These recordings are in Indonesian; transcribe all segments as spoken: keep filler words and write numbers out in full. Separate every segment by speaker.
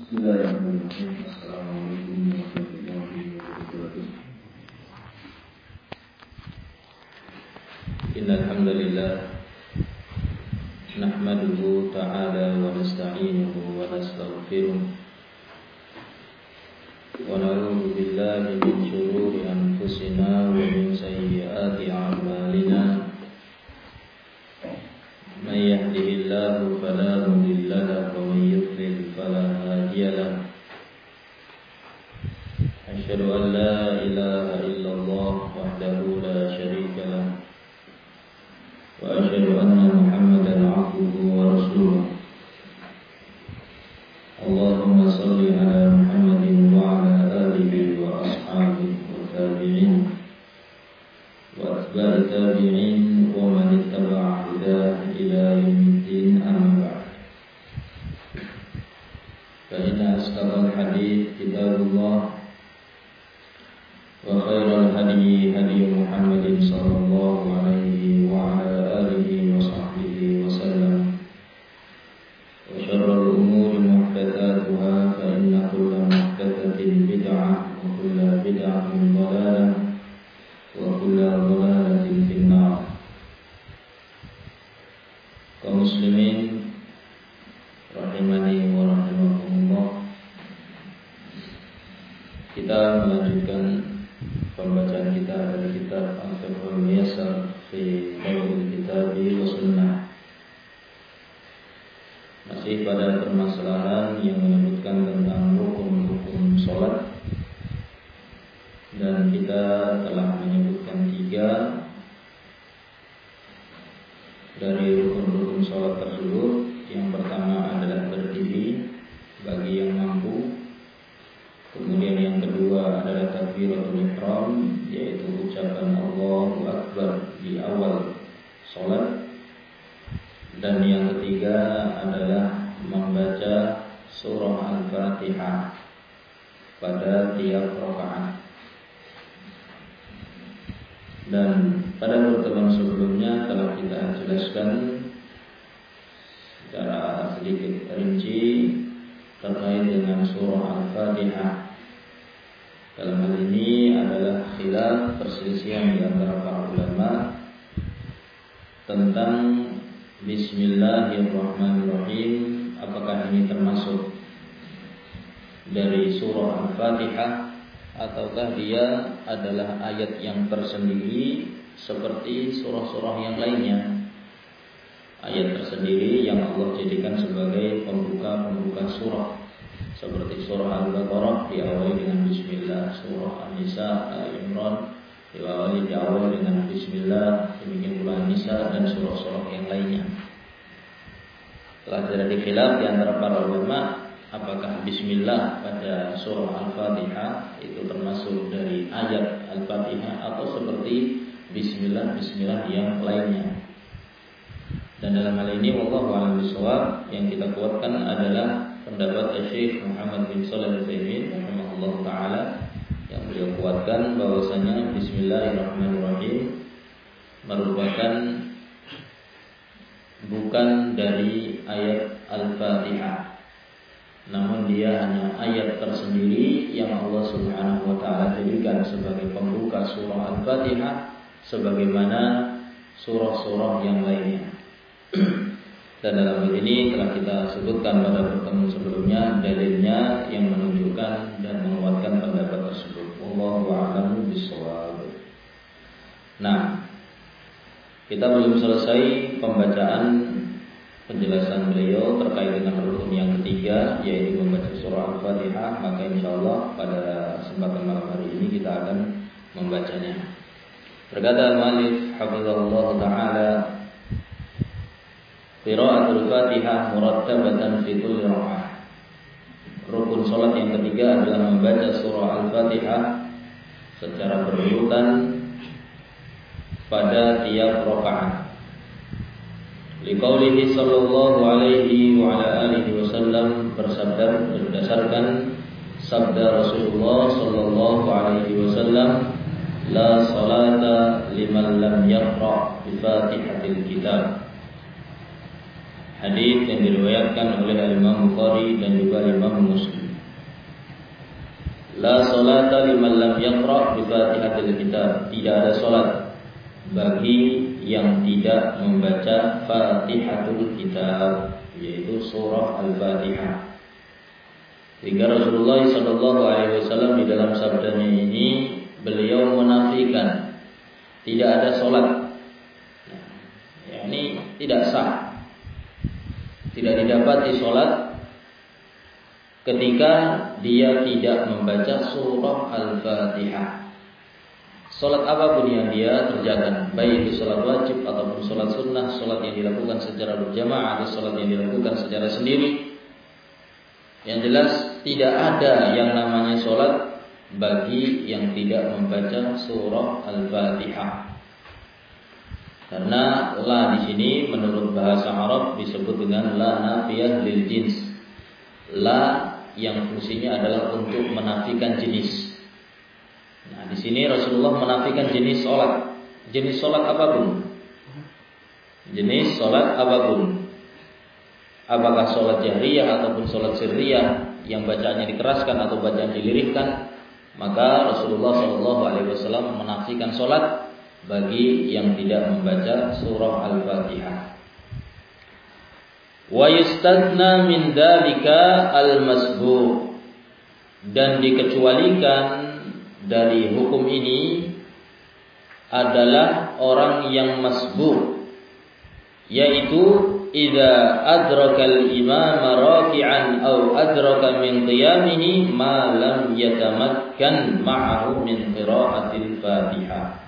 Speaker 1: Bismillahirrahmanirrahim. Assalamualaikum warahmatullahi wabarakatuh. Innal hamdalillah nahmaduhu ta'ala wa nasta'inuhu wa nastaghfiruh wa na'udzu billahi min shururi anfusina wa min sayyiati a'malina. Man yahdihillahu fala mudilla lahu wa man yudlil fala hadiya lahu. Asyhadu an la ilaha illallah wahdahu la syarika lahu wa asyhadu anna Muhammadan 'abduhu wa rasuluh. Allahumma shalli ala Muhammadin wa ala alihi wa ashabihi wa tabi'in wa atba'i tabi'in wa man ittaba'a hudahu ila yaumiddin, amma ba'd. Fa inna asdaqal hadits kitabullah wa khairal hadyi hadyu Muhammadin sallallahu alaihi wa ala alihi wa sahbihi wa sallam. Wa syarrul umuri muhdatsatuha fa inna kulla muhdatsatin bid'ah wa kulla bid'atin dhalalah wa kulla dhalalatin finnar. Kaum muslimin rahimani wa rahimakumullah, kita melanjutkan pembacaan kita dari kitab Al-Fiqhul Muyassar fi Dawil Kitabi wa Sunnah. Masih pada permasalahan yang menyebutkan tentang rukun-rukun sholat, dan kita telah menyebutkan tiga dari rukun-rukun sholat tersebut. Yang pertama adalah berdiri bagi yang mampu. Kemudian yang kedua adalah takbiratul ihram, yaitu ucapan Allahu Akbar di awal sholat. Dan yang ketiga adalah membaca surah Al-Fatihah pada tiap rakaat. Dan pada pertemuan sebelumnya telah kita jelaskan secara sedikit rinci terkait dengan surah Al-Fatihah. Dalam hal ini adalah khilaf perselisihan di antara para ulama tentang Bismillahirrahmanirrahim, apakah ini termasuk dari surah Al-Fatihah ataukah dia adalah ayat yang tersendiri seperti surah-surah yang lainnya, ayat tersendiri yang Allah jadikan sebagai pembuka-pembuka surah, seperti surah Al-Baqarah diawali dengan Bismillah, surah An-Nisa, Al-Imran diawali diawali dengan Bismillah, demikian pula An-Nisa dan surah-surah yang lainnya. Telah terjadi khilaf di antara para ulama apakah Bismillah pada surah Al-Fatihah itu termasuk dari ayat Al-Fatihah atau seperti Bismillah-Bismillah yang lainnya. Dan dalam hal ini wallahu a'lam bishawab, yang kita kuatkan adalah pendapat Syekh Muhammad bin Shalih Al-Utsaimin rahimahullah taala, yang beliau kuatkan bahwasanya Bismillahirrahmanirrahim merupakan bukan dari ayat Al-Fatihah, namun dia hanya ayat tersendiri yang Allah Subhanahu wa taala jadikan sebagai pembuka surah Al-Fatihah sebagaimana surah-surah yang lainnya. Dan dalam hal ini telah kita sebutkan pada pertemuan sebelumnya dalilnya yang menunjukkan dan menguatkan pendapat tersebut. Wallahu a'lamu bishawab. Nah, kita belum selesai pembacaan penjelasan beliau terkait dengan rukun yang ketiga, yaitu membaca surah Al-Fatihah. Maka insyaallah pada kesempatan malam hari ini kita akan membacanya. Berkata al-mu'allif hafizahullah taala, qiraatul Fatihah murattabatan fi kulli raka'ah. Rukun salat yang ketiga adalah membaca surah Al-Fatihah secara berurutan pada tiap rakaat. Liqaulihi sallallahu alaihi wa ala alihi wasallam, bersabda berdasarkan sabda Rasulullah sallallahu alaihi wasallam, la salata liman lam yaqra bi Fatihatil kitab. Hadis yang diriwayatkan oleh Imam Bukhari dan juga Imam Muslim. La salata liman lam yaqra bi Fatihatil Kitab. Tidak ada salat bagi yang tidak membaca Fatihatul Kitab, yaitu surah Al-Fatihah. Sehingga Rasulullah sallallahu alaihi wasallam di dalam sabdanya ini beliau menafikan tidak ada salat. Nah, yakni tidak sah. Tidak didapati salat ketika dia tidak membaca surah Al-Fatihah. Salat apapun yang dia kerjakan, baik itu salat wajib ataupun salat sunnah, salat yang dilakukan secara berjamaah atau salat yang dilakukan secara sendiri, yang jelas tidak ada yang namanya salat bagi yang tidak membaca surah Al-Fatihah. Karena la di sini menurut bahasa Arab disebut dengan la nafiyah lil jins. La yang fungsinya adalah untuk menafikan jenis. Nah, di sini Rasulullah menafikan jenis salat. Jenis salat apapun. Jenis salat apapun. Apakah salat jahriyah ataupun salat sirriyah yang bacaannya dikeraskan atau bacaan dilirihkan, maka Rasulullah shallallahu alaihi wasallam menafikan salat bagi yang tidak membaca surah Al-Fatihah. Wa yustadna min dzalika al-masbuq, dan dikecualikan dari hukum ini adalah orang yang masbuq, yaitu idza adraka al-imam raki'an aw adraka min qiyamihi ma lam yatamakkan ma'ahu min qira'atil Fatihah.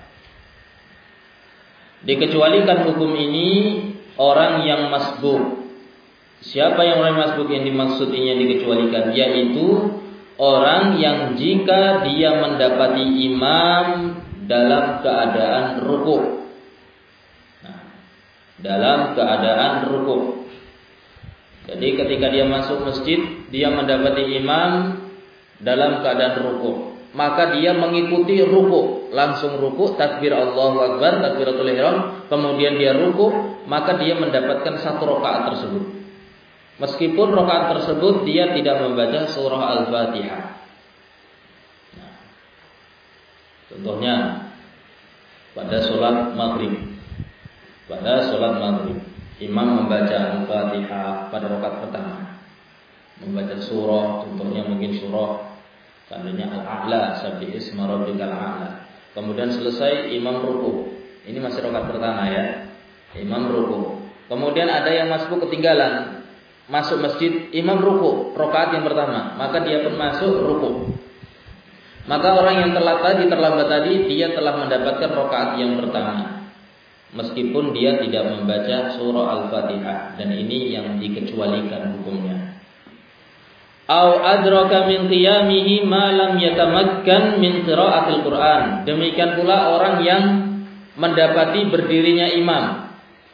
Speaker 1: Dikecualikan hukum ini orang yang masbuk. Siapa yang orang masbuk yang dimaksud ini dikecualikan? Yaitu orang yang jika dia mendapati imam dalam keadaan ruku'. Nah, dalam keadaan ruku'. Jadi ketika dia masuk masjid, dia mendapati imam dalam keadaan ruku', maka dia mengikuti ruku', langsung ruku', takbir Allahu Akbar, takbiratul ihram, kemudian dia ruku', maka dia mendapatkan satu rakaat tersebut. Meskipun rakaat tersebut dia tidak membaca surah Al-Fatihah. Nah, contohnya pada sholat maghrib, pada sholat maghrib, imam membaca Al-Fatihah pada rakaat pertama, membaca surah, contohnya mungkin surah tandanya Al-A'la, sabbi isma rabbikal a'la. Kemudian selesai imam ruku'. Ini masih rakaat pertama ya. Imam ruku'. Kemudian ada yang masuk ketinggalan, masuk masjid, imam ruku', rakaat yang pertama, maka dia pun masuk ruku'. Maka orang yang telat tadi, terlambat tadi, dia telah mendapatkan rakaat yang pertama, meskipun dia tidak membaca surah Al-Fatihah, dan ini yang dikecualikan hukumnya. Au adraka min qiyamihi ma lam yatamakkan min qira'atil Qur'an. Demikian pula orang yang mendapati berdirinya imam.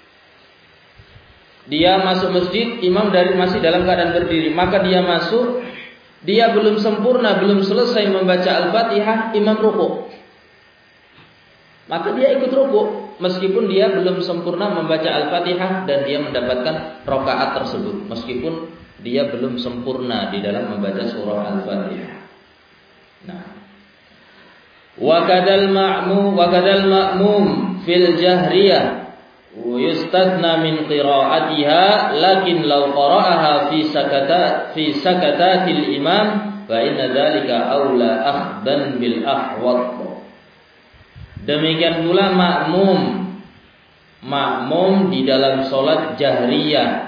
Speaker 1: Dia masuk masjid, imam dari masih dalam keadaan berdiri, maka dia masuk, dia belum sempurna, belum selesai membaca Al-Fatihah, imam ruku'. Maka dia ikut ruku' meskipun dia belum sempurna membaca Al-Fatihah, dan dia mendapatkan rakaat tersebut meskipun dia belum sempurna di dalam membaca surah Al-Fatihah. Nah, wa kadal ma'mum wa kadal ma'mum fil jahriyah wa yustadna min qira'atiha, lakin law qara'aha fi sakatat fi sakatatil imam fa inna dzalika aula akhdan bil ahwat. Demikian pula makmum makmum di dalam salat jahriyah.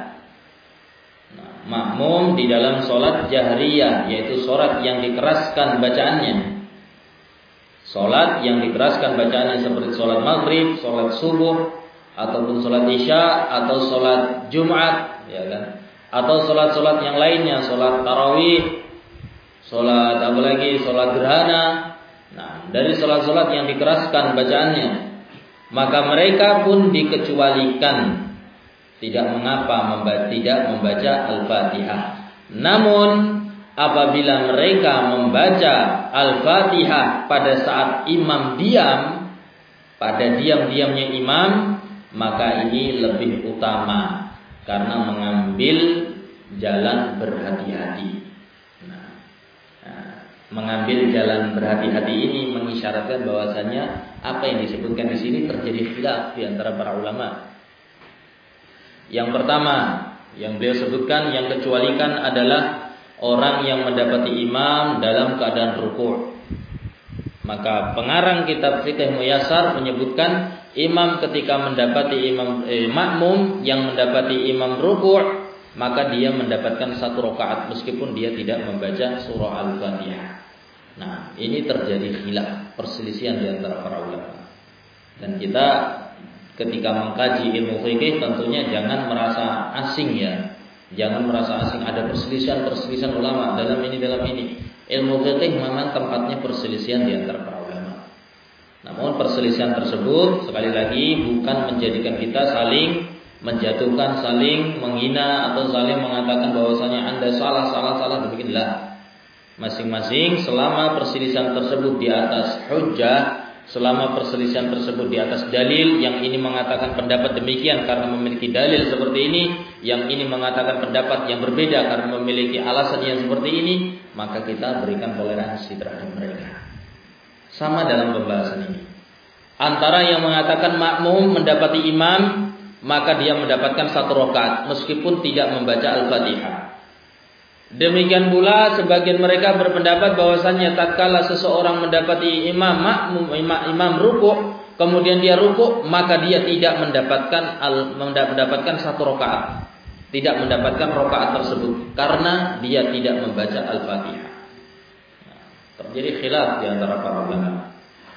Speaker 1: Makmum di dalam sholat jahriyah, yaitu sholat yang dikeraskan bacaannya. Sholat yang dikeraskan bacaannya seperti sholat maghrib, sholat subuh, ataupun sholat isya, atau sholat jumat, ya kan? Atau sholat-sholat yang lainnya, sholat tarawih, sholat apa lagi, sholat gerhana. Nah, dari sholat-sholat yang dikeraskan bacaannya, maka mereka pun dikecualikan. Tidak mengapa membaca, tidak membaca Al-Fatihah. Namun apabila mereka membaca Al-Fatihah pada saat imam diam, pada diam-diamnya imam, maka ini lebih utama. karena mengambil jalan berhati-hati. Nah, nah, mengambil jalan berhati-hati ini mengisyaratkan bahwasanya apa yang disebutkan di sini terjadi khilaf di antara para ulama. Yang pertama yang beliau sebutkan, yang kecualikan adalah orang yang mendapati imam dalam keadaan ruku'. Maka pengarang kitab Fiqh Muyassar menyebutkan imam ketika mendapati imam eh, makmum yang mendapati imam ruku', maka dia mendapatkan satu rakaat meskipun dia tidak membaca surah Al-Fatihah. Nah, ini terjadi khilaf, perselisihan di antara para ulama. Dan kita ketika mengkaji ilmu fikih tentunya jangan merasa asing ya. Jangan merasa asing, ada perselisihan-perselisihan ulama dalam ini dalam ini. Ilmu fikih memang tempatnya perselisihan di antara para ulama. Namun perselisihan tersebut sekali lagi bukan menjadikan kita saling menjatuhkan, saling menghina atau saling mengatakan bahwasanya Anda salah salah salah demikianlah. Masing-masing selama perselisihan tersebut di atas hujjah, selama perselisihan tersebut di atas dalil, yang ini mengatakan pendapat demikian karena memiliki dalil seperti ini, yang ini mengatakan pendapat yang berbeda karena memiliki alasan yang seperti ini, maka kita berikan toleransi terhadap mereka. Sama dalam pembahasan ini. Antara yang mengatakan makmum mendapati imam, maka dia mendapatkan satu rakaat meskipun tidak membaca Al-Fatihah. Demikian pula sebagian mereka berpendapat bahwasannya tatkala seseorang mendapati imam makmum imam, imam rukuk, kemudian dia rukuk, maka dia tidak mendapatkan al, mendapatkan satu rakaat, tidak mendapatkan rakaat tersebut karena dia tidak membaca Al-Fatihah. Nah, terjadi khilaf di antara para ulama.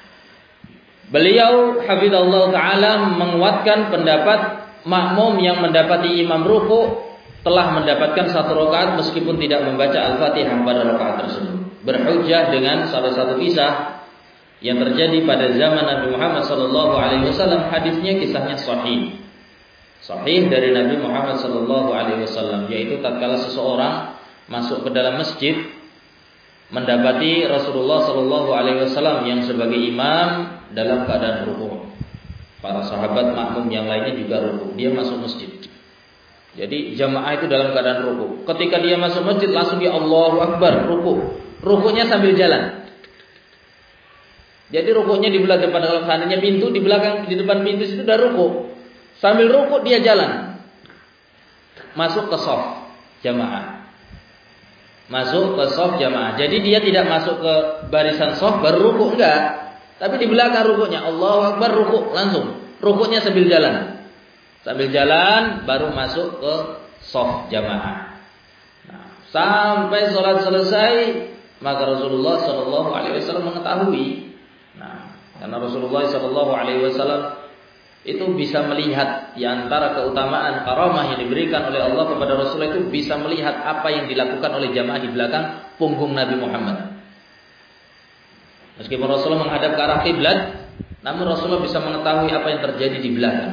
Speaker 1: Beliau hafizallahu taala menguatkan pendapat makmum yang mendapati imam rukuk telah mendapatkan satu rakaat meskipun tidak membaca Al-Fatihah pada rakaat tersebut. Berhujjah dengan salah satu kisah yang terjadi pada zaman Nabi Muhammad sallallahu alaihi wasallam. Hadisnya kisahnya sahih. Sahih dari Nabi Muhammad sallallahu alaihi wasallam, yaitu tatkala seseorang masuk ke dalam masjid mendapati Rasulullah sallallahu alaihi wasallam yang sebagai imam dalam keadaan rukuk. Para sahabat makmum yang lainnya juga rukuk. Dia masuk masjid. Jadi jamaah itu dalam keadaan rukuk. Ketika dia masuk masjid langsung dia Allahu Akbar rukuk. Rukuknya sambil jalan. Jadi rukuknya di belakang, depan, kalau seandainya pintu di belakang, di depan pintu itu udah rukuk. Sambil rukuk dia jalan. Masuk ke shaf jamaah. Masuk ke shaf jamaah. Jadi dia tidak masuk ke barisan shaf baru rukuk, enggak. Tapi di belakang rukuknya Allahu Akbar rukuk langsung. Rukuknya sambil jalan. Sambil jalan baru masuk ke shaf jamaah. Nah, sampai sholat selesai maka Rasulullah Shallallahu Alaihi Wasallam mengetahui. Nah, karena Rasulullah Shallallahu Alaihi Wasallam itu bisa melihat di antara keutamaan karamah yang diberikan oleh Allah kepada Rasulullah, itu bisa melihat apa yang dilakukan oleh jamaah di belakang punggung Nabi Muhammad. Meskipun Rasulullah menghadap ke arah kiblat, namun Rasulullah bisa mengetahui apa yang terjadi di belakang.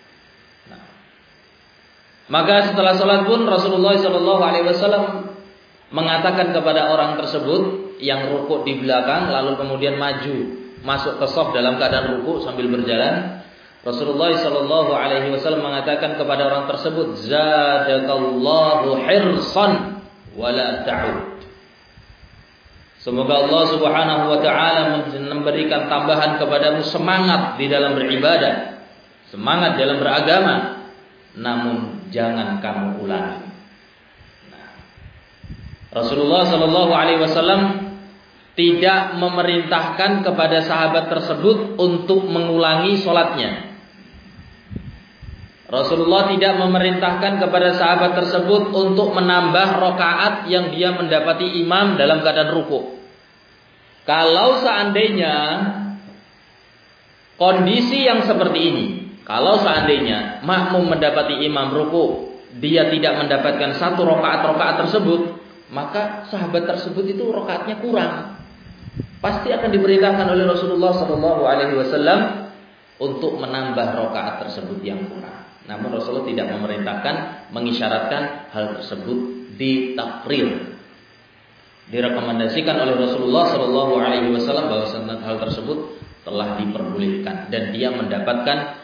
Speaker 1: Maka setelah sholat pun Rasulullah Shallallahu Alaihi Wasallam mengatakan kepada orang tersebut yang rukuk di belakang, lalu kemudian maju masuk ke shaf dalam keadaan rukuk sambil berjalan. Rasulullah Shallallahu Alaihi Wasallam mengatakan kepada orang tersebut, Zadakallahu hirsan wala ta'ud. Semoga Allah Subhanahu Wa Taala memberikan tambahan kepadamu semangat di dalam beribadah, semangat dalam beragama, namun jangan kamu ulangi. Nah, Rasulullah Shallallahu Alaihi Wasallam tidak memerintahkan kepada sahabat tersebut untuk mengulangi sholatnya. Rasulullah tidak memerintahkan kepada sahabat tersebut untuk menambah rakaat yang dia mendapati imam dalam keadaan ruku. Kalau seandainya kondisi yang seperti ini, kalau seandainya makmum mendapati imam ruku, dia tidak mendapatkan satu rakaat-rakaat tersebut, maka sahabat tersebut itu rakaatnya kurang. Pasti akan diperintahkan oleh Rasulullah Shallallahu Alaihi Wasallam untuk menambah rakaat tersebut yang kurang. Namun Rasulullah tidak memerintahkan, mengisyaratkan hal tersebut ditakrir, direkomendasikan oleh Rasulullah Shallallahu Alaihi Wasallam bahwa hal tersebut telah diperbolehkan dan dia mendapatkan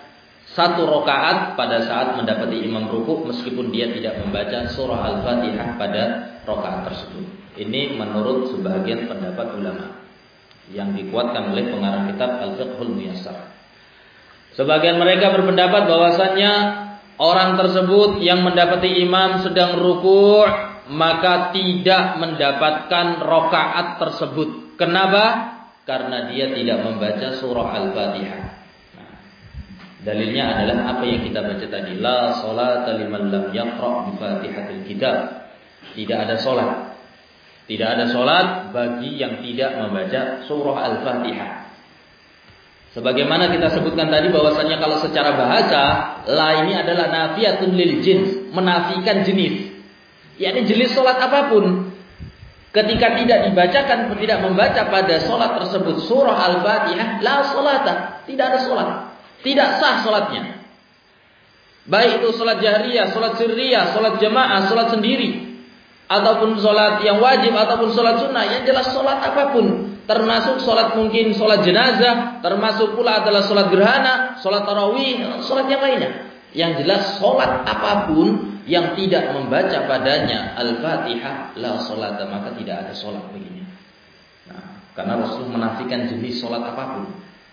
Speaker 1: satu rakaat pada saat mendapati imam rukuk meskipun dia tidak membaca surah Al-Fatihah pada rakaat tersebut. Ini menurut sebagian pendapat ulama yang dikuatkan oleh pengarang kitab Al-Fiqhul Muyassar. Sebagian mereka berpendapat bahwasannya orang tersebut yang mendapati imam sedang rukuk maka tidak mendapatkan rakaat tersebut. Kenapa? Karena dia tidak membaca surah Al-Fatihah. Nah, dalilnya adalah apa yang kita baca tadi, la sholata liman lam yaqra' bi Fatihatil kitab. Tidak ada salat. Tidak ada salat bagi yang tidak membaca surah Al-Fatihah. Sebagaimana kita sebutkan tadi bahwasannya kalau secara bahasa la ini adalah nafiyatun lil jins, menafikan jenis. Yakni jenis salat apapun. Ketika tidak dibacakan, tidak membaca pada salat tersebut surah Al-Fatihah, la sholata, tidak ada salat. Tidak sah salatnya. Baik itu salat jahriyah, salat sirriyah, salat jamaah, salat sendiri, ataupun salat yang wajib ataupun salat sunnah, yang jelas salat apapun. Termasuk sholat mungkin sholat jenazah, termasuk pula adalah sholat gerhana, sholat tarawih, sholat yang lainnya. Yang jelas sholat apapun yang tidak membaca padanya Al-Fatihah la sholata, maka tidak ada sholat begini. Nah, karena Rasul menafikan jenis sholat apapun.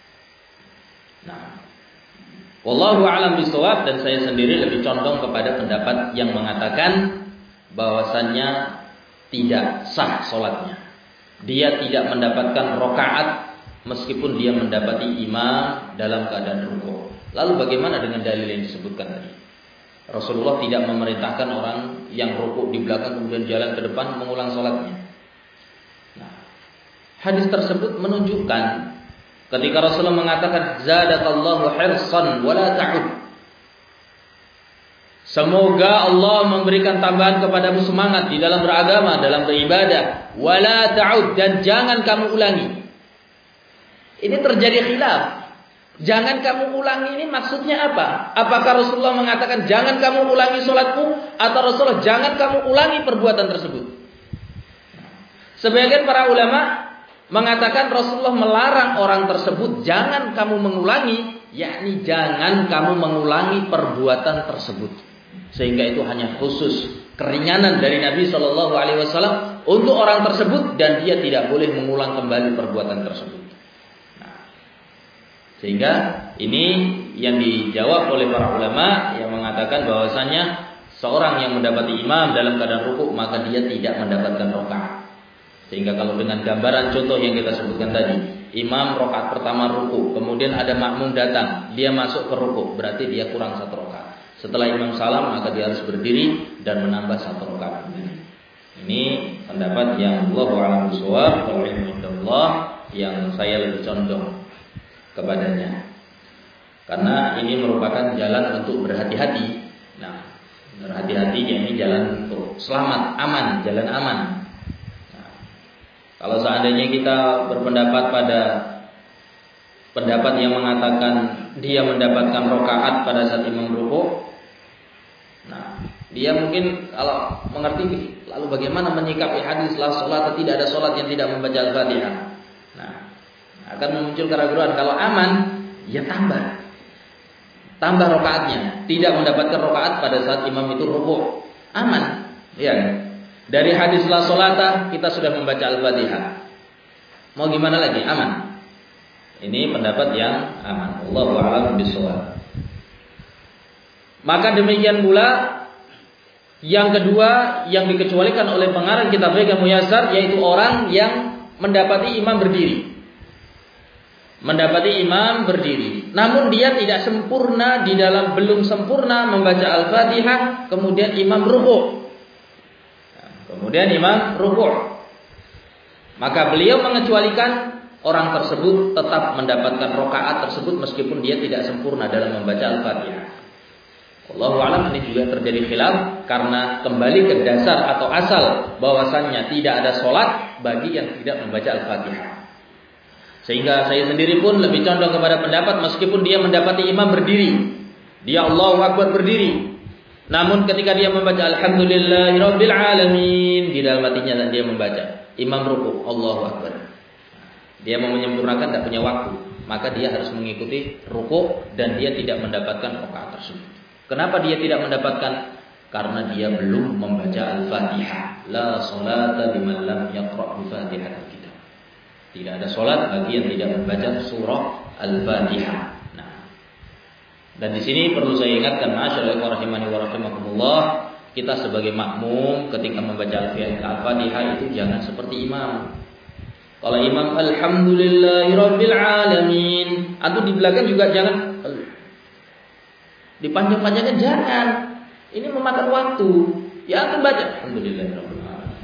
Speaker 1: Nah, wallahu a'lam bishawab, dan saya sendiri lebih condong kepada pendapat yang mengatakan bahwasannya tidak sah sholatnya. Dia tidak mendapatkan rakaat meskipun dia mendapati imam dalam keadaan rukuk. Lalu bagaimana dengan dalil yang disebutkan tadi? Rasulullah tidak memerintahkan orang yang rukuk di belakang kemudian jalan ke depan mengulang salatnya. Nah, hadis tersebut menunjukkan ketika Rasulullah mengatakan zadakallahu hirsan wala ta'ud. Semoga Allah memberikan tambahan kepadamu semangat di dalam beragama, dalam beribadah. Wala ta'ud, dan jangan kamu ulangi. Ini terjadi khilaf. Jangan kamu ulangi ini maksudnya apa? Apakah Rasulullah mengatakan jangan kamu ulangi sholatmu, atau Rasulullah jangan kamu ulangi perbuatan tersebut? Sebagian para ulama mengatakan Rasulullah melarang orang tersebut jangan kamu mengulangi, yakni jangan kamu mengulangi perbuatan tersebut. Sehingga itu hanya khusus keringanan dari Nabi Shallallahu Alaihi Wasallam untuk orang tersebut, dan dia tidak boleh mengulang kembali perbuatan tersebut. Nah, sehingga ini yang dijawab oleh para ulama yang mengatakan bahwasannya seorang yang mendapati imam dalam keadaan rukuk maka dia tidak mendapatkan rakaat. Sehingga kalau dengan gambaran contoh yang kita sebutkan tadi, imam rakaat pertama rukuk, kemudian ada makmum datang, dia masuk ke rukuk, berarti dia kurang satu rakaat. Setelah imam salam maka dia harus berdiri dan menambah satu rakaat. Ini pendapat yang Allahu a'lam bishawab, wal ilmu indallah, yang saya lebih condong kepadanya. Karena ini merupakan jalan untuk berhati-hati. Nah, berhati-hati ini jalan untuk selamat, aman, jalan aman. Nah, kalau seandainya kita berpendapat pada pendapat yang mengatakan dia mendapatkan rakaat pada saat imam rukuk, nah dia mungkin kalau mengerti lalu bagaimana menyikapi hadis la salat, tidak ada salat yang tidak membaca Al-Fatihah. Nah, akan muncul keraguan. Kalau aman, ya tambah, tambah rakaatnya. Tidak mendapatkan rakaat pada saat imam itu rukuk, aman. Ya, dari hadis la salata kita sudah membaca Al-Fatihah. Mau gimana lagi? Aman. Ini pendapat yang aman. Allahu a'lam bishawab. Maka demikian pula yang kedua yang dikecualikan oleh pengarang kitab Fiqh Muyassar, yaitu orang yang mendapati imam berdiri. Mendapati imam berdiri, namun dia tidak sempurna di dalam belum sempurna membaca Al-Fatihah, kemudian imam rukuk. Kemudian imam rukuk. Maka beliau mengecualikan orang tersebut tetap mendapatkan rakaat tersebut meskipun dia tidak sempurna dalam membaca Al-Fatihah. Allahu a'lam, ini juga terjadi khilaf karena kembali ke dasar atau asal bahwasannya tidak ada sholat bagi yang tidak membaca Al-Fatihah. Sehingga saya sendiri pun lebih condong kepada pendapat meskipun dia mendapati imam berdiri, dia Allahu Akbar berdiri, namun ketika dia membaca Alhamdulillahirabbil alamin, di dalam hatinya dan dia membaca imam rukuk Allahu Akbar, dia mau menyempurnakan, tidak punya waktu. maka dia harus mengikuti ruku dan dia tidak mendapatkan rakaat tersebut. Kenapa dia tidak mendapatkan? Karena dia belum membaca Al-Fatihah. La sholata liman lam yaqra' bi Fatihatil Kitab. Tidak ada salat bagi yang tidak membaca surah Al-Fatihah. Nah, dan di sini perlu saya ingatkan, masyaallah rahimani wa rahimakumullah, kita sebagai makmum ketika membaca Al-Fatihah itu jangan seperti imam. Kalau imam alhamdulillahirabbil alamin, atau di belakang juga jangan dipanjang-panjangkan, jangan. Ini memakan waktu. Ya antum baca alhamdulillahirabbil alamin.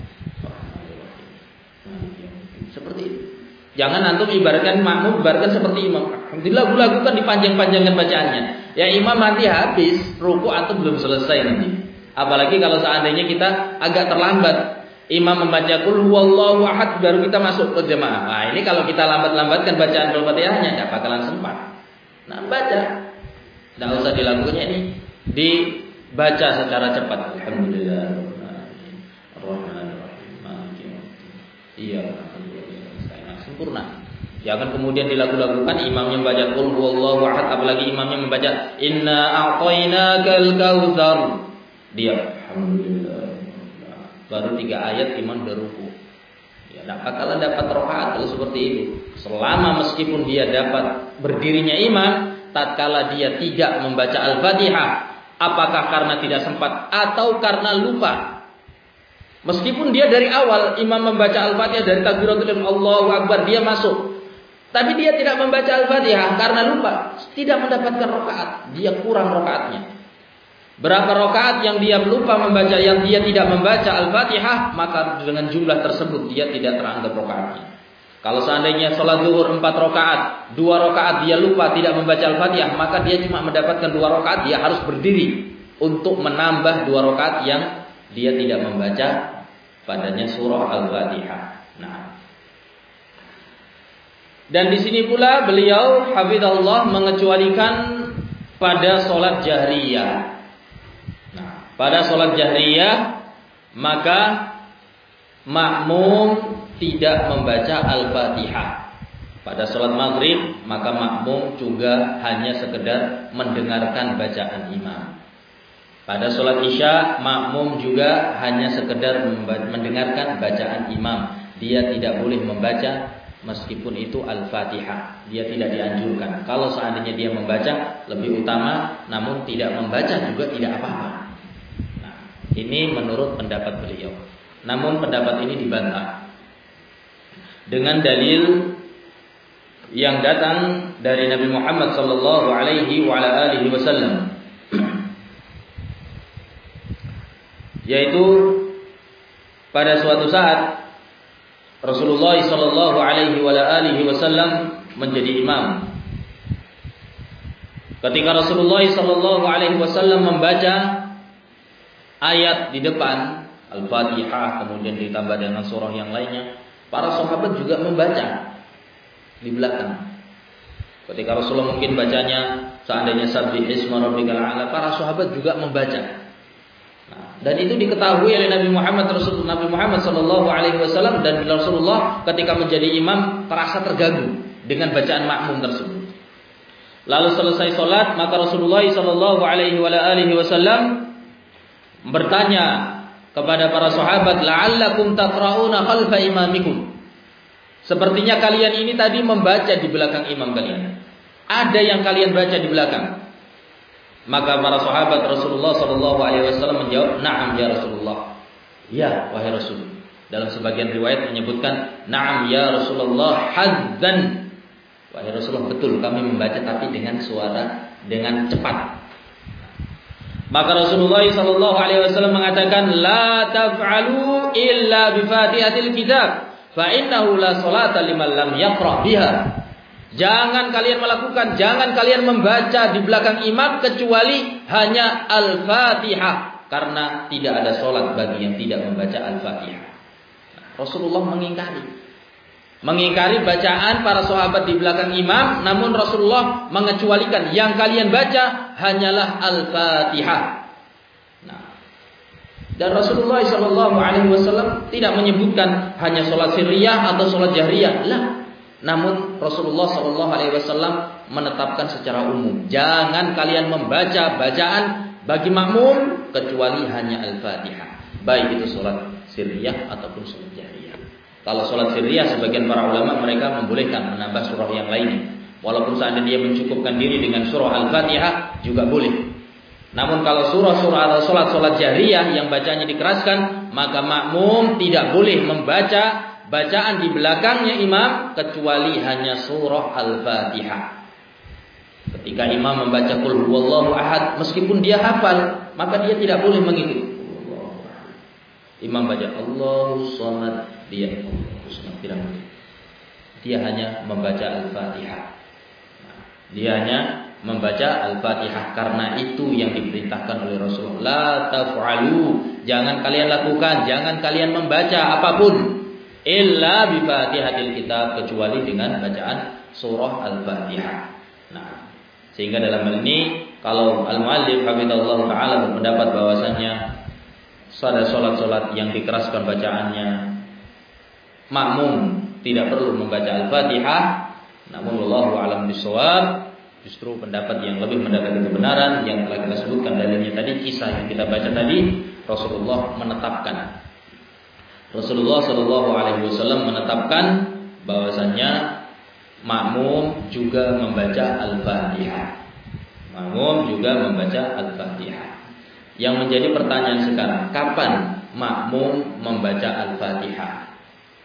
Speaker 1: Seperti itu. Jangan antum ibaratkan makmum, ibaratkan seperti imam. Dilagu-lagu kan dipanjang-panjangkan bacaannya. Ya imam nanti habis ruku antum belum selesai nanti. Apalagi kalau seandainya kita agak terlambat. Imam membaca qul huwallahu ahad baru kita masuk ke jemaah. Nah, ini kalau kita lambat-lambatkan bacaan Al-Fatihahnya enggak bakalan sempat. Nah, baca. Enggak usah dilakukannya ini. Dibaca secara cepat. Alhamdulillah. Ar-Rahmanir-Rahim. Maliki yaumiddin. Iya, sempurna. Jangan kemudian dilagu-lagukan imamnya membaca qul huwallahu ahad, apalagi imamnya membaca inna a'tainakal kautsar. Dia alhamdulillah. Baru tiga ayat imam udah ruku. Ya, enggak bakalan dapat rakaat kalau seperti itu. Selama meskipun dia dapat berdirinya imam, tatkala dia tidak membaca Al-Fatihah, apakah karena tidak sempat atau karena lupa? Meskipun dia dari awal imam membaca Al-Fatihah dari takbiratul ihram Allahu Akbar dia masuk. Tapi dia tidak membaca Al-Fatihah karena lupa, tidak mendapatkan rakaat, dia kurang rakaatnya. Berapa rakaat yang dia lupa membaca, yang dia tidak membaca Al-Fatihah, maka dengan jumlah tersebut dia tidak teranggap rakaatnya. Kalau seandainya sholat zuhur empat rakaat, dua rakaat dia lupa tidak membaca Al-Fatihah, maka dia cuma mendapatkan dua rakaat, dia harus berdiri untuk menambah dua rakaat yang dia tidak membaca padanya surah Al-Fatihah. Nah, dan di sini pula beliau hafizallah mengecualikan pada sholat jahriyah. Nah, pada sholat jahriyah maka makmum tidak membaca Al-Fatihah. Pada sholat maghrib maka makmum juga hanya sekedar mendengarkan bacaan imam. Pada sholat isya makmum juga hanya sekedar mendengarkan bacaan imam. Dia tidak boleh membaca meskipun itu Al-Fatihah. Dia tidak dianjurkan. Kalau seandainya dia membaca lebih utama, namun tidak membaca juga tidak apa-apa. Nah, ini menurut pendapat beliau. Namun pendapat ini dibantah dengan dalil yang datang dari Nabi Muhammad sallallahu alaihi wa ala alihi wasallam, yaitu pada suatu saat Rasulullah sallallahu alaihi wa ala alihi wasallam menjadi imam. Ketika Rasulullah sallallahu alaihi wasallam membaca ayat di depan Al-Fatihah kemudian ditambah dengan surah yang lainnya, para sahabat juga membaca di belakang. Ketika Rasulullah mungkin bacanya seandainya sabbih isma rabbikal a'la, para sahabat juga membaca. Nah, dan itu diketahui oleh Nabi Muhammad Rasulullah Nabi Muhammad sallallahu alaihi wasallam, dan Rasulullah ketika menjadi imam terasa terganggu dengan bacaan makmum tersebut. Lalu selesai salat, maka Rasulullah sallallahu alaihi wasallam bertanya kepada para sahabat, la'allakum taqra'una khalfa imamikum. Sepertinya kalian ini tadi membaca di belakang imam kalian. Ada yang kalian baca di belakang. Maka para sahabat Rasulullah sallallahu alaihi wasallam menjawab, "Na'am ya Rasulullah." Ya, wahai Rasul. Dalam sebagian riwayat menyebutkan, "Na'am ya Rasulullah hadzan." Wahai Rasulullah, betul kami membaca tapi dengan suara dengan cepat. Maka Rasulullah sallallahu alaihi wasallam mengatakan, "La taf'alu illa bi Fatihatil Kitab, fa innahu la salata liman lam yaqra biha." Jangan kalian melakukan, jangan kalian membaca di belakang imam kecuali hanya Al-Fatihah, karena tidak ada salat bagi yang tidak membaca Al-Fatihah. Rasulullah mengingkari Mengingkari bacaan para sahabat di belakang imam, namun Rasulullah mengecualikan yang kalian baca hanyalah Al-Fatihah. Nah, dan Rasulullah shallallahu alaihi wasallam tidak menyebutkan hanya sholat sirriyah atau sholat jahriyah. Lah, Namun Rasulullah shallallahu alaihi wasallam menetapkan secara umum, jangan kalian membaca bacaan bagi makmum kecuali hanya Al-Fatihah, baik itu sholat sirriyah ataupun sholat jahriyah. Kalau sholat sirriyah, sebagian para ulama mereka membolehkan menambah surah yang lainnya. Walaupun seandainya dia mencukupkan diri dengan surah Al-Fatihah juga boleh. Namun kalau surah-surah atau sholat-sholat jahriyah yang bacanya dikeraskan, maka makmum tidak boleh membaca bacaan di belakangnya imam kecuali hanya surah Al-Fatihah. Ketika imam membaca qul huwallahu ahad, meskipun dia hafal, maka dia tidak boleh mengikuti. Imam baca Allahu samad, dia Allahu samad, tidak boleh. Dia hanya membaca Al-Fatihah. Nah, dia hanya membaca Al-Fatihah karena itu yang diperintahkan oleh Rasulullah. La taf'alu, jangan kalian lakukan, jangan kalian membaca apapun illa bi Fatihatil kitab, kecuali dengan bacaan surah Al-Fatihah. Nah, sehingga dalam hal ini kalau al-muallif hafizallahu taala berpendapat bahwasanya pada salat-salat yang dikeraskan bacaannya makmum tidak perlu membaca Al-Fatihah, namun wallahu a'lam bishawab, justru pendapat yang lebih mendekati kebenaran yang telah kita sebutkan dalilnya tadi, kisah yang kita baca tadi, Rasulullah menetapkan Rasulullah Shallallahu Alaihi Wasallam menetapkan bahwasanya makmum juga membaca Al-Fatihah. Makmum juga membaca Al-Fatihah. Yang menjadi pertanyaan sekarang, kapan makmum membaca Al-Fatihah?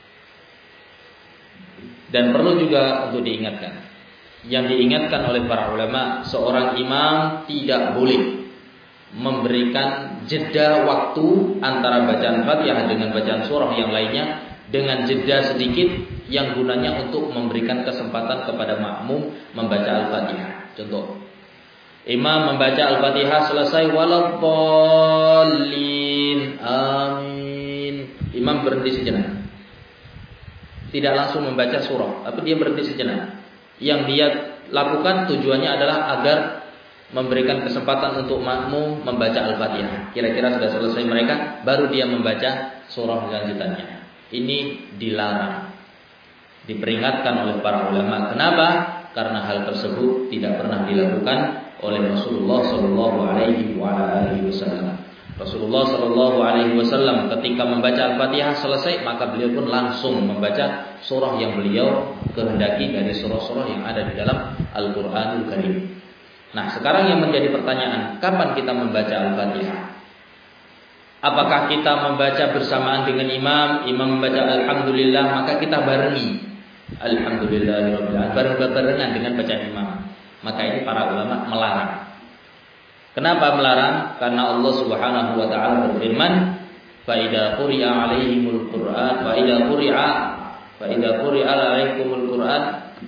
Speaker 1: Dan perlu juga untuk diingatkan, yang diingatkan oleh para ulama, seorang imam tidak boleh memberikan jeda waktu antara bacaan Fatihah dengan bacaan surah yang lainnya dengan jeda sedikit yang gunanya untuk memberikan kesempatan kepada makmum membaca Al-Fatihah. Contoh, imam membaca Al-Fatihah selesai, waladdallin, amin. Imam berhenti sejenak, tidak langsung membaca surah, tapi dia berhenti sejenak. Yang dia lakukan tujuannya adalah agar memberikan kesempatan untuk makmum membaca Al-Fatihah. Kira-kira sudah selesai mereka, baru dia membaca surah lanjutannya. Ini dilarang, diperingatkan oleh para ulama. Kenapa? Karena hal tersebut tidak pernah dilakukan oleh Rasulullah Shallallahu Alaihi Wasallam. Rasulullah Shallallahu Alaihi Wasallam ketika membaca Al-Fatihah selesai, maka beliau pun langsung membaca surah yang beliau kehendaki dari surah-surah yang ada di dalam Al-Quranul Karim. Nah, sekarang yang menjadi pertanyaan, kapan kita membaca Al-Fatihah? Apakah kita membaca bersamaan dengan imam, imam membaca Alhamdulillah, maka kita barengi Alhamdulillahirabbil alamin, barengan dengan bacaan imam? Maka ini para ulama melarang. Kenapa melarang? Karena Allah Subhanahu wa taala berfirman, "Fa idza quri'a 'alaihimul Qur'an, fa idza quri'a fa idza quri'a 'alaikumul Qur'an,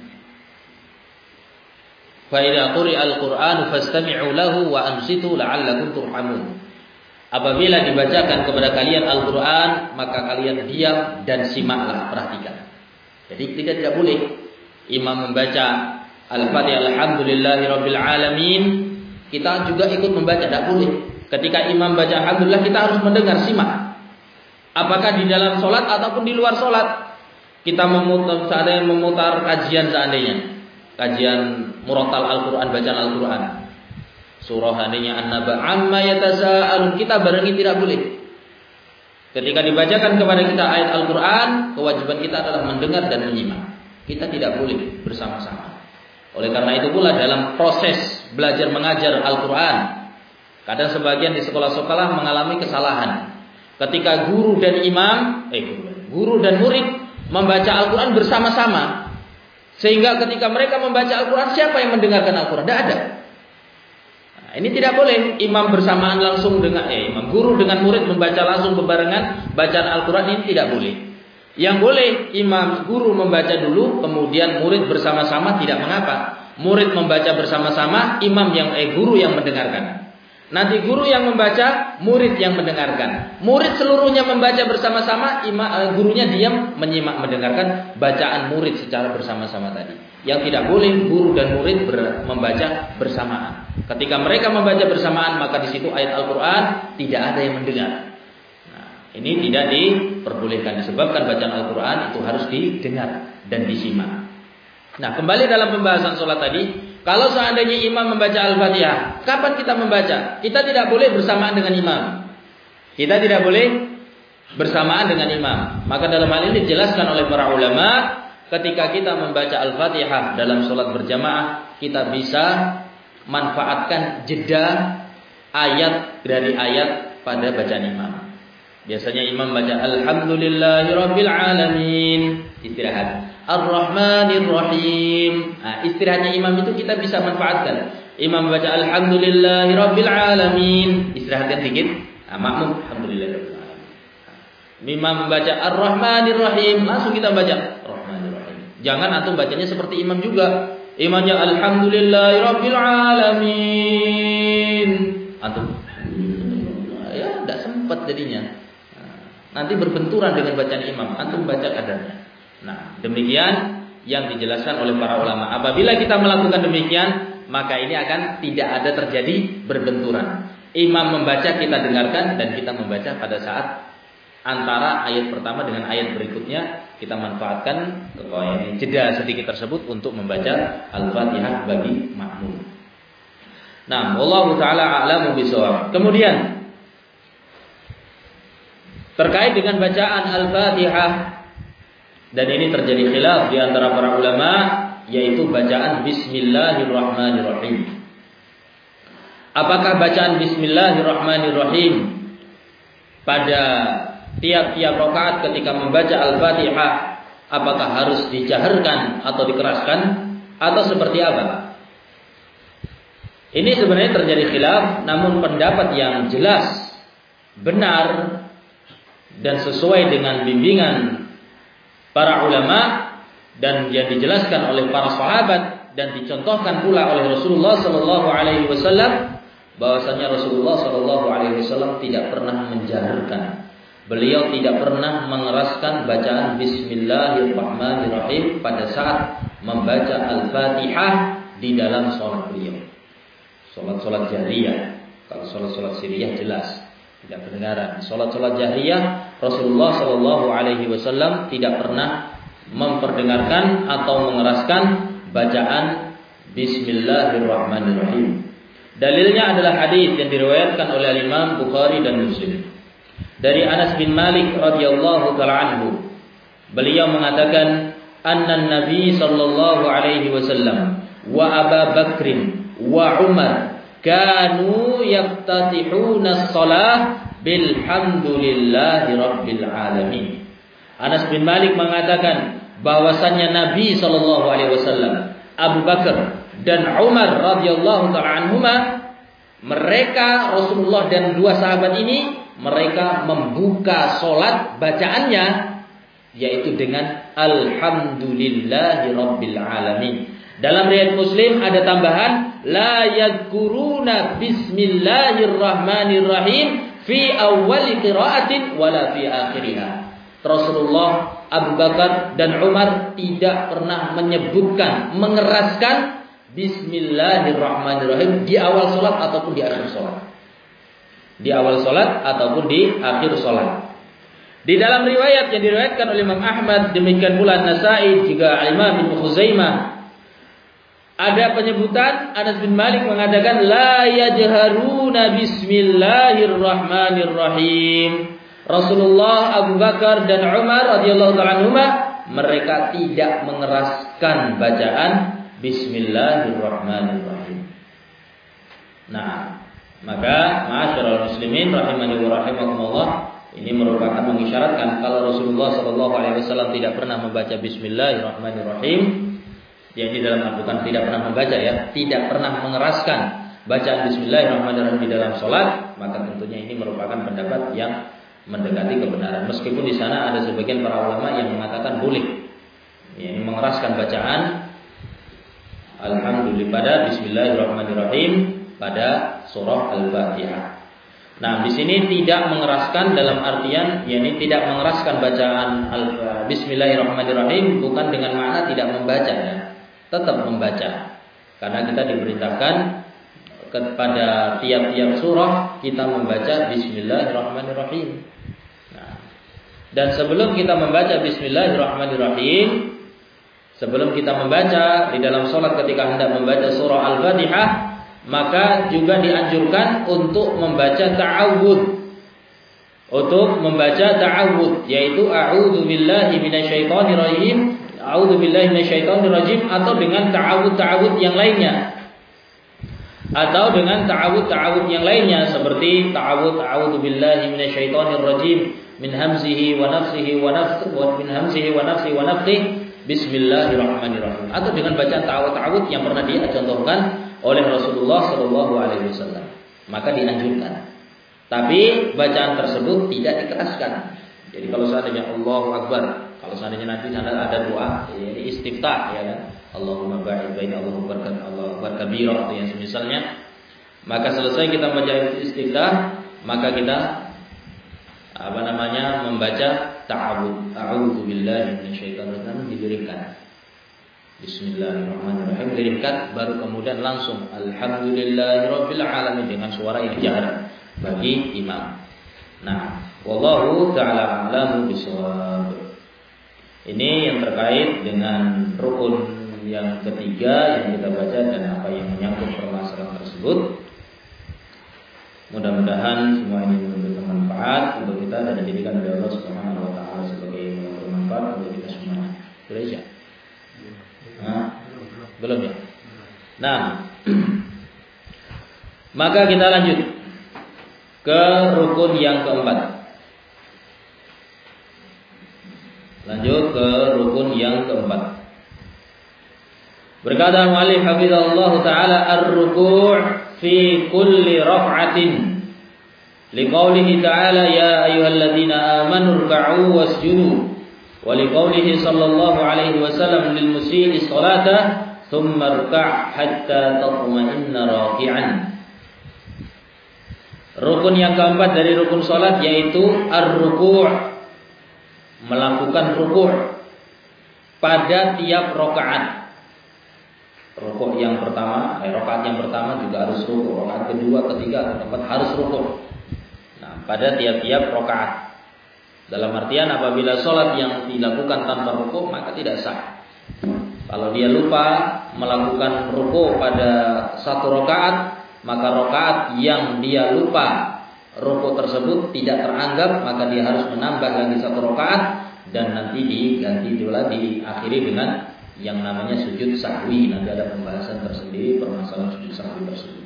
Speaker 1: fa idza quri'al Qur'anu fastami'u lahu wa ansitu la'allakum turhamun." Apabila dibacakan kepada kalian Al-Quran, maka kalian diam dan simaklah, perhatikan. Jadi tidak tidak boleh imam membaca Al-Fatihah Alhamdulillahirabbil alamin, kita juga ikut membaca, tidak boleh. Ketika imam baca Alhamdulillah, kita harus mendengar, simak. Apakah di dalam sholat ataupun di luar sholat. Kita memutar, seandainya memutar kajian seandainya, kajian murattal Al-Quran, bacaan Al-Quran, surah seandainya An-Naba, amma yatasaalun, kita barengi, tidak boleh. Ketika dibacakan kepada kita ayat Al-Quran, kewajiban kita adalah mendengar dan menyimak. Kita tidak boleh bersama-sama. Oleh karena itu pula dalam proses belajar mengajar Al-Quran, kadang sebagian di sekolah-sekolah mengalami kesalahan. Ketika guru dan imam, eh guru dan murid membaca Al-Quran bersama-sama, sehingga ketika mereka membaca Al-Quran, siapa yang mendengarkan Al-Quran? Tidak ada. Nah, ini tidak boleh imam bersamaan langsung dengan eh, imam guru dengan murid membaca langsung bebarengan bacaan Al-Quran, ini tidak boleh. Yang boleh imam guru membaca dulu, kemudian murid bersama-sama, tidak mengapa. Murid membaca bersama-sama, imam yang eh guru yang mendengarkan. Nanti guru yang membaca, murid yang mendengarkan. Murid seluruhnya membaca bersama-sama, imam eh, gurunya diam menyimak mendengarkan bacaan murid secara bersama-sama tadi. Yang tidak boleh guru dan murid ber, membaca bersamaan. Ketika mereka membaca bersamaan, maka di situ ayat Al-Quran tidak ada yang mendengar. Ini tidak diperbolehkan, disebabkan bacaan Al-Quran itu harus didengar dan disimak. Nah, kembali dalam pembahasan sholat tadi, kalau seandainya imam membaca Al-Fatihah, kapan kita membaca? Kita tidak boleh bersamaan dengan imam. Kita tidak boleh bersamaan dengan imam. Maka dalam hal ini dijelaskan oleh para ulama, ketika kita membaca Al-Fatihah dalam sholat berjamaah, kita bisa manfaatkan jeda ayat dari ayat pada bacaan imam. Biasanya imam baca Alhamdulillahirabbil alamin, istirahat. Ar-Rahmanir Rahim. Nah, istirahatnya imam itu kita bisa manfaatkan. Imam baca Alhamdulillahirabbil alamin, istirahatkan sedikit. Nah, makmum Alhamdulillahirabbil alamin. Imam membaca Ar-Rahmanir Rahim, langsung kita baca Ar-Rahmanir Rahim. Jangan antum bacanya seperti imam juga. Imamnya Alhamdulillahirabbil alamin. Antum ya tidak sempat jadinya. Nanti berbenturan dengan bacaan imam. Antum baca kadarnya. Nah, demikian yang dijelaskan oleh para ulama. Apabila kita melakukan demikian, maka ini akan tidak ada terjadi berbenturan. Imam membaca, kita dengarkan, dan kita membaca pada saat antara ayat pertama dengan ayat berikutnya. Kita manfaatkan ini jeda sedikit tersebut untuk membaca Al-Fatihah bagi makmum. Nah, wallahu taala a'lamu bishawab. Kemudian terkait dengan bacaan Al-Fatihah, dan ini terjadi khilaf di antara para ulama, yaitu bacaan Bismillahirrahmanirrahim. Apakah bacaan Bismillahirrahmanirrahim pada tiap-tiap rakaat ketika membaca Al-Fatihah, apakah harus dijaharkan atau dikeraskan, atau seperti apa? Ini sebenarnya terjadi khilaf, namun pendapat yang jelas, benar, dan sesuai dengan bimbingan para ulama dan yang dijelaskan oleh para sahabat dan dicontohkan pula oleh Rasulullah sallallahu alaihi wasallam, bahwasanya Rasulullah sallallahu alaihi wasallam tidak pernah menjaharkan. Beliau tidak pernah mengeraskan bacaan Bismillahirrahmanirrahim pada saat membaca Al-Fatihah di dalam sholat beliau. Sholat-sholat jahriyah. Kalau sholat-sholat sirriyah jelas tidak kedengaran. Sholat-sholat jahriyah Rasulullah sallallahu alaihi wasallam tidak pernah memperdengarkan atau mengeraskan bacaan Bismillahirrahmanirrahim. Dalilnya adalah hadis yang diriwayatkan oleh Imam Bukhari dan Muslim dari Anas bin Malik radhiyallahu taala anhu. Beliau mengatakan, "Anna Nabi sallallahu alaihi wasallam wa Abu Bakr wa Umar kanu yaftatihuna as-salah bilhamdulillahi rabbil alamin." Anas bin Malik mengatakan bahwasannya Nabi sallallahu alaihi wasallam, Abu Bakar dan Umar radhiyallahu taala anhuma, mereka Rasulullah dan dua sahabat ini, mereka membuka salat bacaannya yaitu dengan alhamdulillahi rabbil alamin. Dalam riwayat Muslim ada tambahan la yadhkuruna bismillahirrahmanirrahim fi awwali qiraatin wala fi akhiriha. Rasulullah, Abu Bakar dan Umar tidak pernah menyebutkan, mengeraskan bismillahirrahmanirrahim di awal salat ataupun di akhir salat. Di awal salat ataupun di akhir salat. Di dalam riwayat yang diriwayatkan oleh Imam Ahmad, demikian pula Nasa'i juga Imam Ibnu Khuzaimah, ada penyebutan Anas bin Malik mengatakan la yajharuna bismillahirrahmanirrahim. Rasulullah, Abu Bakar dan Umar radhiyallahu ta'ala anhuma, mereka tidak mengeraskan bacaan bismillahirrahmanirrahim. Nah, maka ma'asyiral muslimin rahimani wa rahimakumullah, ini merupakan mengisyaratkan kalau Rasulullah sallallahu alaihi wasallam tidak pernah membaca bismillahirrahmanirrahim. Ya, ini dalam bukan tidak pernah membaca ya, tidak pernah mengeraskan bacaan bismillahirrahmanirrahim di dalam salat, maka tentunya ini merupakan pendapat yang mendekati kebenaran. Meskipun di sana ada sebagian para ulama yang mengatakan boleh ya, mengeraskan bacaan alhamdulillah pada bismillahirrahmanirrahim pada surah Al-Fatihah. Nah, di sini tidak mengeraskan dalam artian yakni tidak mengeraskan bacaan bismillahirrahmanirrahim bukan dengan makna tidak membaca ya. Tetap membaca. Karena kita diperintahkan kepada tiap-tiap surah kita membaca bismillahirrahmanirrahim. Nah, dan sebelum kita membaca bismillahirrahmanirrahim, Sebelum kita membaca di dalam sholat ketika hendak membaca surah Al-Fatihah, maka juga dianjurkan untuk membaca ta'awudz. Untuk membaca ta'awudz, yaitu a'udzu billahi minasyaitonir rajim, a'udzu billahi minasyaitonir rajim, atau dengan ta'awudz-ta'awudz yang lainnya. Atau dengan ta'awudz-ta'awudz yang lainnya seperti ta'awudz a'udzu billahi minasyaitonir rajim min hamzihi wa nafsihi wa nafsihi wa min hamzihi wa nafsihi wa nafsihi bismillahirrahmanirrahim, atau dengan bacaan ta'awudz-ta'awudz yang pernah dicontohkan oleh Rasulullah sallallahu alaihi wasallam. Maka dianjurkan. Tapi bacaan tersebut tidak dikeraskan. Jadi kalau seandainya Allahu Akbar, kalau seandainya nanti sana ada doa, ini istiftah ya kan. Allahumma ba'id baina Allahu akbar, Allahu akbar kabira atau yang semisalnya. Maka selesai kita membaca istiftah, maka kita apa namanya membaca ta'awudz. A'udzu billahi minasyaitonir rajim, didirikan. Bismillahirrahmanirrahim, didirikan, baru kemudian langsung alhamdulillahirabbil alamin dengan suara yang jahar bagi imam. Nah, wallahu ta'ala a'lamu bishawab. Ini yang terkait dengan rukun yang ketiga yang kita baca dan apa yang menyangkut permasalahan tersebut. Mudah-mudahan semua ini memberikan manfaat untuk kita dan dijadikan oleh Allah Subhanahu wa taala sebagai bermanfaat untuk kita semuanya. Sudah ya? Nah, belum ya? Nah, maka kita lanjut ke rukun yang keempat. Lanjut ke rukun yang keempat. Berkata mu'allif hafizahullah ta'ala, ar-ruku' fi kulli raf'atin liqaulihi ta'ala ya ayyuhalladzina amanu ruk'u wasjudu, wa liqaulihi sallallahu alaihi wasallam lil musii sholata thumma rka' hatta tatma'inna raki'an. Rukun yang keempat dari rukun salat yaitu ar-ruku', melakukan ruku' pada tiap rakaat. Rukuk yang pertama, eh, rakaat yang pertama juga harus rukuk, rakaat kedua, ketiga, keempat harus rukuk. Nah, pada tiap-tiap rakaat. Dalam artian apabila salat yang dilakukan tanpa rukuk maka tidak sah. Kalau dia lupa melakukan rukuk pada satu rakaat, maka rakaat yang dia lupa rukuk tersebut tidak teranggap, maka dia harus menambah lagi satu rakaat dan nanti diganti pula diakhiri dengan yang namanya sujud sahwi. Nanti ada pembahasan tersendiri permasalahan sujud sahwi tersebut.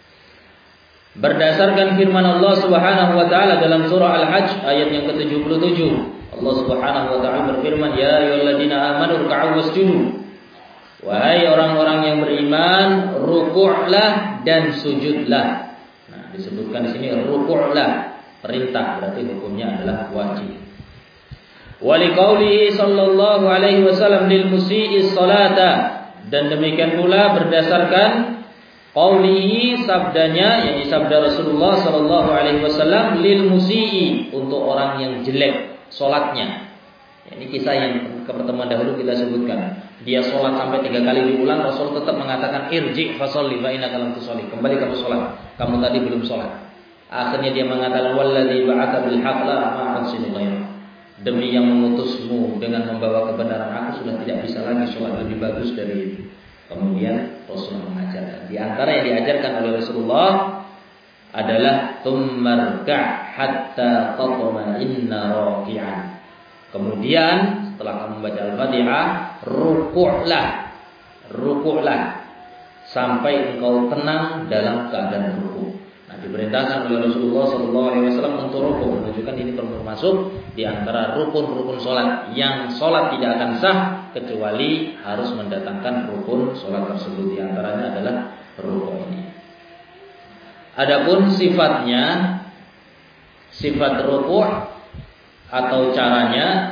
Speaker 1: Berdasarkan firman Allah Subhanahu wa taala dalam surah Al-Hajj ayat yang ke tujuh puluh tujuh, Allah Subhanahu wa taala berfirman, "Ya ayyuhalladzina amanu ruk'u wasjudu." Wahai orang-orang yang beriman, rukuklah dan sujudlah. Nah, disebutkan di sini rukuklah, perintah, berarti hukumnya adalah wajib. Wa liqaulihi sallallahu alaihi wasallam lil musii sholata, dan demikian pula berdasarkan qaulihi, sabdanya, yakni sabda Rasulullah sallallahu alaihi wasallam lil musii, untuk orang yang jelek salatnya. Ini kisah yang ke pertemuan dahulu kita sebutkan. Dia sholat sampai tiga kali diulang, Rasul tetap mengatakan irji fasolli fa innaka lam tusolli, kembali kamu sholat, kamu tadi belum sholat. Akhirnya dia mengatakan walladzi ba'atsa bil haqq la ma'ansidu ghayra, demi yang mengutusmu dengan membawa kebenaran, aku sudah tidak bisa lagi sholat lebih bagus dari itu. Kemudian Rasulullah mengajarkan, di antara yang diajarkan oleh Rasulullah adalah tummarka' hatta tatma'inna raki'an. Kemudian setelah kamu membaca Al-Fatihah, rukuklah, rukuklah sampai engkau tenang dalam keadaan rukuk. Nah, diperintahkan oleh Rasulullah sallallahu alaihi wasallam untuk rukuk, menunjukkan ini termasuk di antara rukun-rukun salat yang salat tidak akan sah kecuali harus mendatangkan rukun salat tersebut. Di antaranya adalah rukuk ini. Adapun sifatnya, sifat rukuk atau caranya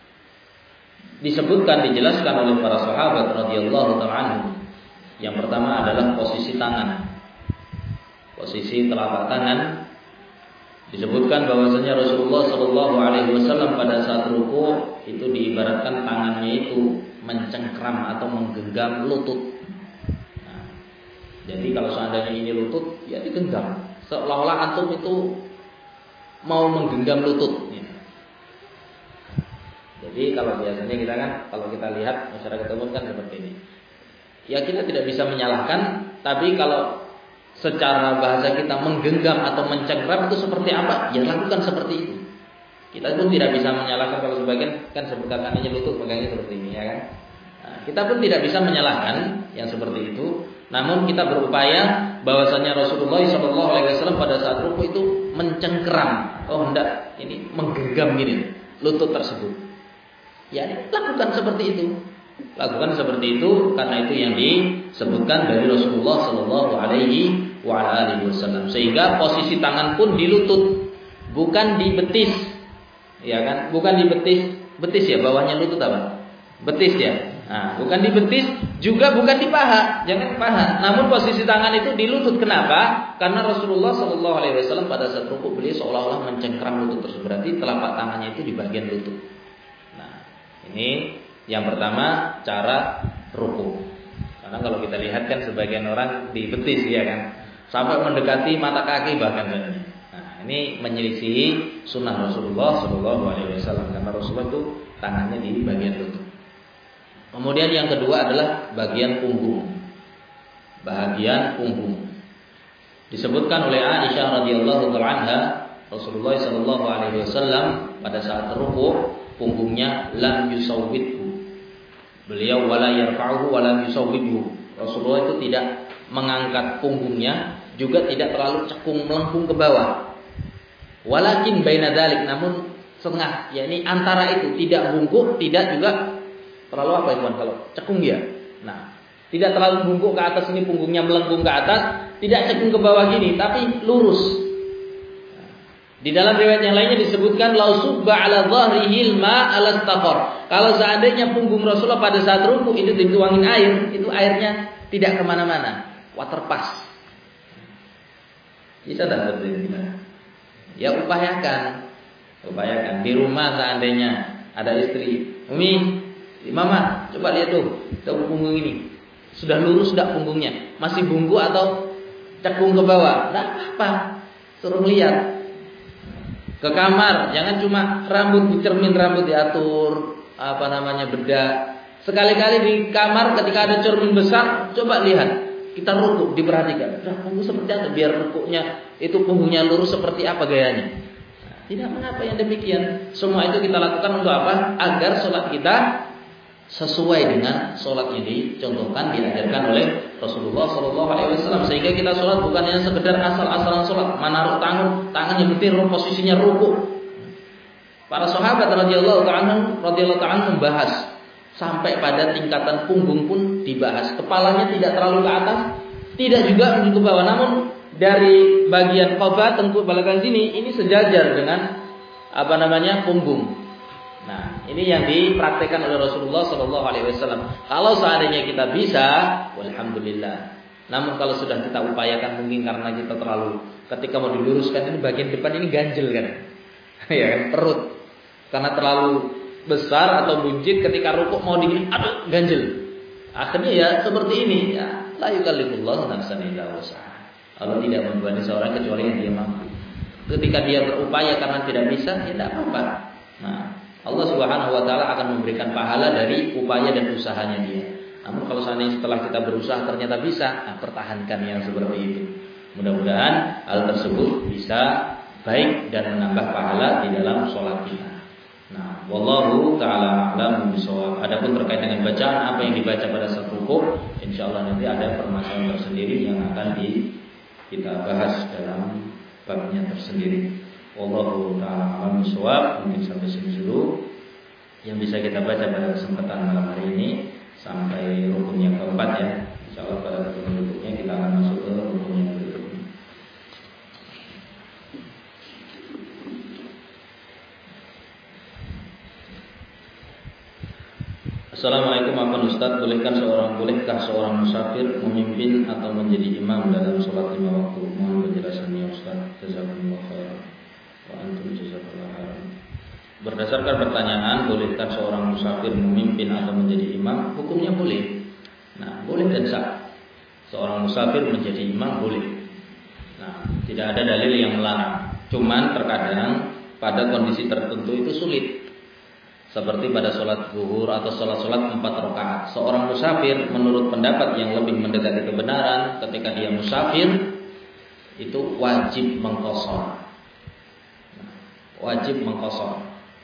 Speaker 1: disebutkan, dijelaskan oleh para sahabat radhiyallahu ta'ala anhum. Yang pertama adalah posisi tangan, posisi telapak tangan. Disebutkan bahwasanya Rasulullah sallallahu alaihi wasallam pada saat ruku itu diibaratkan tangannya itu mencengkram atau menggenggam lutut. Nah, jadi kalau seandainya ini lutut, ya digenggam, seolah-olah antum itu mau menggenggam lutut. Jadi Jadi kalau biasanya kita kan, kalau kita lihat masyarakat umum kan seperti ini. Ya kita tidak bisa menyalahkan, tapi kalau secara bahasa kita menggenggam atau mencengkram itu seperti apa? Ya lakukan seperti itu. Kita pun tidak bisa menyalahkan kalau sebagian kan seperti katanya lutut pegangnya seperti ini, ya kan? Nah, kita pun tidak bisa menyalahkan yang seperti itu. Namun kita berupaya bahwasanya Rasulullah shallallahu alaihi wasallam pada saat ruku itu mencengkeram atau hendak ini menggenggam gini lutut tersebut. Ya, lakukan seperti itu. Lakukan seperti itu karena itu yang disebutkan dari Rasulullah shallallahu alaihi wasallam. Sehingga posisi tangan pun di lutut, bukan di betis, ya kan? Bukan di betis, betis ya bawahnya lutut apa? Betis ya. Nah, bukan di betis, juga bukan di paha, jangan di paha. Namun posisi tangan itu di lutut. Kenapa? Karena Rasulullah shallallahu alaihi wasallam pada saat rukuk beliau seolah-olah mencengkram lutut tersebut. Berarti telapak tangannya itu di bagian lutut. Nah, ini yang pertama cara rukuk. Karena kalau kita lihat kan sebagian orang di betis ya kan, sampai mendekati mata kaki bahkan. Nah, ini menyelisihi sunnah Rasulullah shallallahu alaihi wasallam karena Rasulullah itu tangannya di bagian lutut. Kemudian yang kedua adalah bagian punggung. Bagian punggung. Disebutkan oleh Aisyah radhiyallahu taala anha, Rasulullah sallallahu alaihi wasallam pada saat rukuk punggungnya lam yusawwidhu. Beliau wala yarfa'uhu wala yusawwidhu. Rasulullah itu tidak mengangkat punggungnya, juga tidak terlalu cekung melengkung ke bawah. Walakin baina dzalik, namun setengah, yakni antara itu, tidak bungkuk, tidak juga terlalu apa Ikhwan kalau cekung ya. Nah, tidak terlalu bungkuk ke atas ini punggungnya melengkung ke atas, tidak cekung ke bawah gini, tapi lurus. Nah, di dalam riwayat yang lainnya disebutkan lau subba ala dhahrihil ma ala staqar. Kalau seandainya punggung Rasulullah pada saat ruku itu dituangin air, itu airnya tidak kemana-mana, waterpass. Bisa tak seperti itu? Ya upayakan, upayakan di rumah seandainya ada istri, Umi, Mama, coba lihat tuh, coba punggung ini. Sudah lurus sudah punggungnya? Masih bungkuk atau cekung ke bawah? Nah, apa? Suruh lihat. Ke kamar, jangan cuma rambut dicermin, rambut diatur, apa namanya bedak. Sekali-kali di kamar ketika ada cermin besar, coba lihat. Kita rukuk, diperhatikan. Nah, punggung seperti apa? Biar rukuknya itu punggungnya lurus seperti apa gayanya? Nah, tidak mengapa yang demikian. Semua itu kita lakukan untuk apa? Agar sholat kita sesuai dengan sholat yang dicontohkan, diajarkan oleh Rasulullah shallallahu alaihi wasallam. Sehingga kita sholat bukan hanya sekedar asal-asalan sholat, menaruh tangan, tangan yang penting posisinya ruku. Para sahabat radhiyallahu ta'ala radhiyallahu ta'ala membahas sampai pada tingkatan punggung pun dibahas. Kepalanya tidak terlalu ke atas, tidak juga menuju ke bawah. Namun dari bagian qabah tengkuk belakang sini ini sejajar dengan apa namanya punggung. Nah, ini yang dipraktikkan oleh Rasulullah shallallahu alaihi wasallam. Kalau seandainya kita bisa, alhamdulillah. Namun kalau sudah kita upayakan mungkin karena kita terlalu ketika mau diluruskan ini bagian depan ini ganjel kan, ya kan perut karena terlalu besar atau buncit ketika rukuk mau digini, aduh ganjel. Akhirnya ya seperti ini ya. La yukallifullahu nafsan illa wus'aha. Allah tidak membebani seorang kecuali yang dia mampu. Ketika dia berupaya karena tidak bisa, ya tidak apa-apa. Nah, Allah Subhanahu wa taala akan memberikan pahala dari upaya dan usahanya dia. Namun kalau seandainya setelah kita berusaha ternyata bisa, nah pertahankan yang seperti itu. Mudah-mudahan hal tersebut bisa baik dan menambah pahala di dalam sholat kita. Nah, wallahu taala a'lam bishawab. Adapun terkait dengan bacaan apa yang dibaca pada saat rukuk, insyaallah nanti ada permasalahan tersendiri yang akan di, kita bahas dalam babnya tersendiri. Wallahu ta'ala a'lam bishawab. Mungkin sampai sini dulu yang bisa kita baca pada kesempatan malam hari ini sampai rukun yang keempat ya. Insyaallah pada rukun berikutnya kita akan masuk ke rukun yang berikutnya. Assalamualaikum Afwan Ustaz, bolehkah seorang bolehkah seorang musafir memimpin atau menjadi imam dalam sholat lima waktu? Mohon penjelasannya Ustaz. Jazakumullah khairan. Berdasarkan pertanyaan, bolehkah seorang musafir memimpin atau menjadi imam? Hukumnya boleh. Nah, boleh dan sah. Seorang musafir menjadi imam boleh. Nah, tidak ada dalil yang melarang. Cuman terkadang pada kondisi tertentu itu sulit. Seperti pada sholat zuhur atau sholat-sholat empat rakaat. Seorang musafir menurut pendapat yang lebih mendekati kebenaran, ketika dia musafir itu wajib mengqashar. Wajib mengqashar.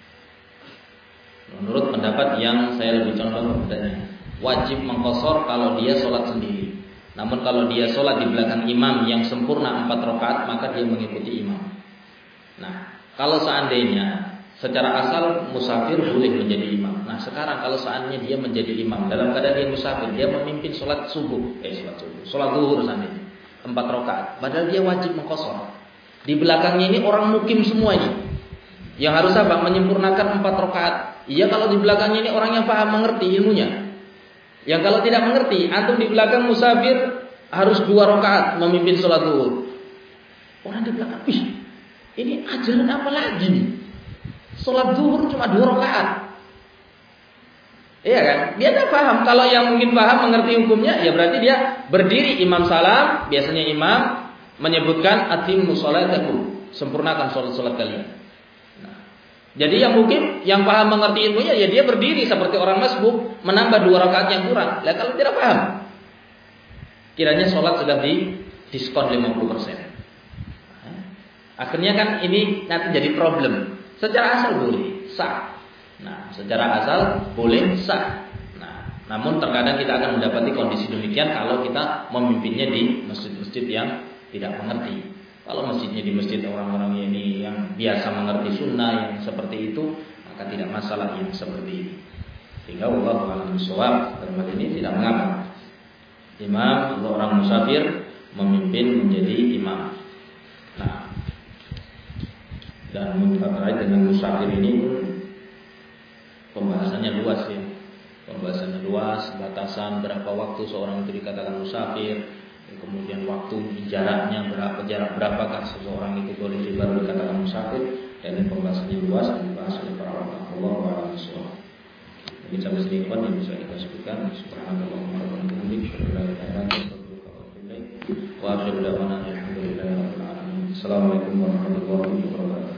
Speaker 1: Menurut pendapat yang saya lebih condong kepadanya, wajib mengqashar kalau dia sholat sendiri. Namun kalau dia sholat di belakang imam yang sempurna empat rakaat, maka dia mengikuti imam. Nah, kalau seandainya secara asal musafir boleh menjadi imam. Nah sekarang kalau seandainya dia menjadi imam dalam keadaan dia musafir, dia memimpin sholat subuh, eh sholat subuh, sholat zuhur seandainya empat rakaat, padahal dia wajib mengqashar. Di belakangnya ini orang mukim semua ini, yang harus apa? Menyempurnakan empat rakaat. Iya kalau di belakangnya ini orang yang paham mengerti ilmunya. Yang kalau tidak mengerti, antum di belakang musafir harus dua rakaat memimpin sholat zuhur. Orang di belakang, wih, ini ajaran apa lagi nih? Sholat zuhur cuma dua rakaat. Iya kan? Dia tidak paham. Kalau yang mungkin paham mengerti hukumnya, ya berarti dia berdiri imam salam. Biasanya imam menyebutkan atimmu sholatakum, sempurnakan sholat-sholat kalian. Nah, jadi yang mungkin yang paham mengerti ilmunya, ya dia berdiri seperti orang masbuk, menambah dua rakaat yang kurang. Lah kalau tidak paham, kiranya sholat sudah di diskon lima puluh persen. Nah, akhirnya kan ini nanti jadi problem. Secara asal boleh sah. Nah, secara asal boleh sah. Nah, namun terkadang kita akan mendapati kondisi demikian kalau kita memimpinnya di masjid-masjid yang tidak mengerti. Kalau masjidnya di masjid orang-orang ini yang biasa mengerti sunnah yang seperti itu, maka tidak masalah yang seperti ini. Sehingga Allah a'lam bishawab, dalam hal ini tidak mengapa. Imam atau orang musafir memimpin menjadi imam. Nah, dan terkait dengan musafir ini pun pembahasannya luas ya. Pembahasannya luas, batasan berapa waktu seorang itu dikatakan musafir, kemudian waktu jaraknya berapa, jarak berapakah seseorang itu boleh baru dikatakan musafir, dan ini pembahasannya luas dan dibahas oleh para ulama. Allahu a'lam bishawab. Mungkin sampai sini yang bisa kita sebutkan. Subhanallahumma wa bihamdihi, la ilaha illa anta, astaghfiruka wa atubu ilaik. Wa akhiru da'wana alhamdulillahi rabbil alamin. Assalamualaikum warahmatullahi wabarakatuh.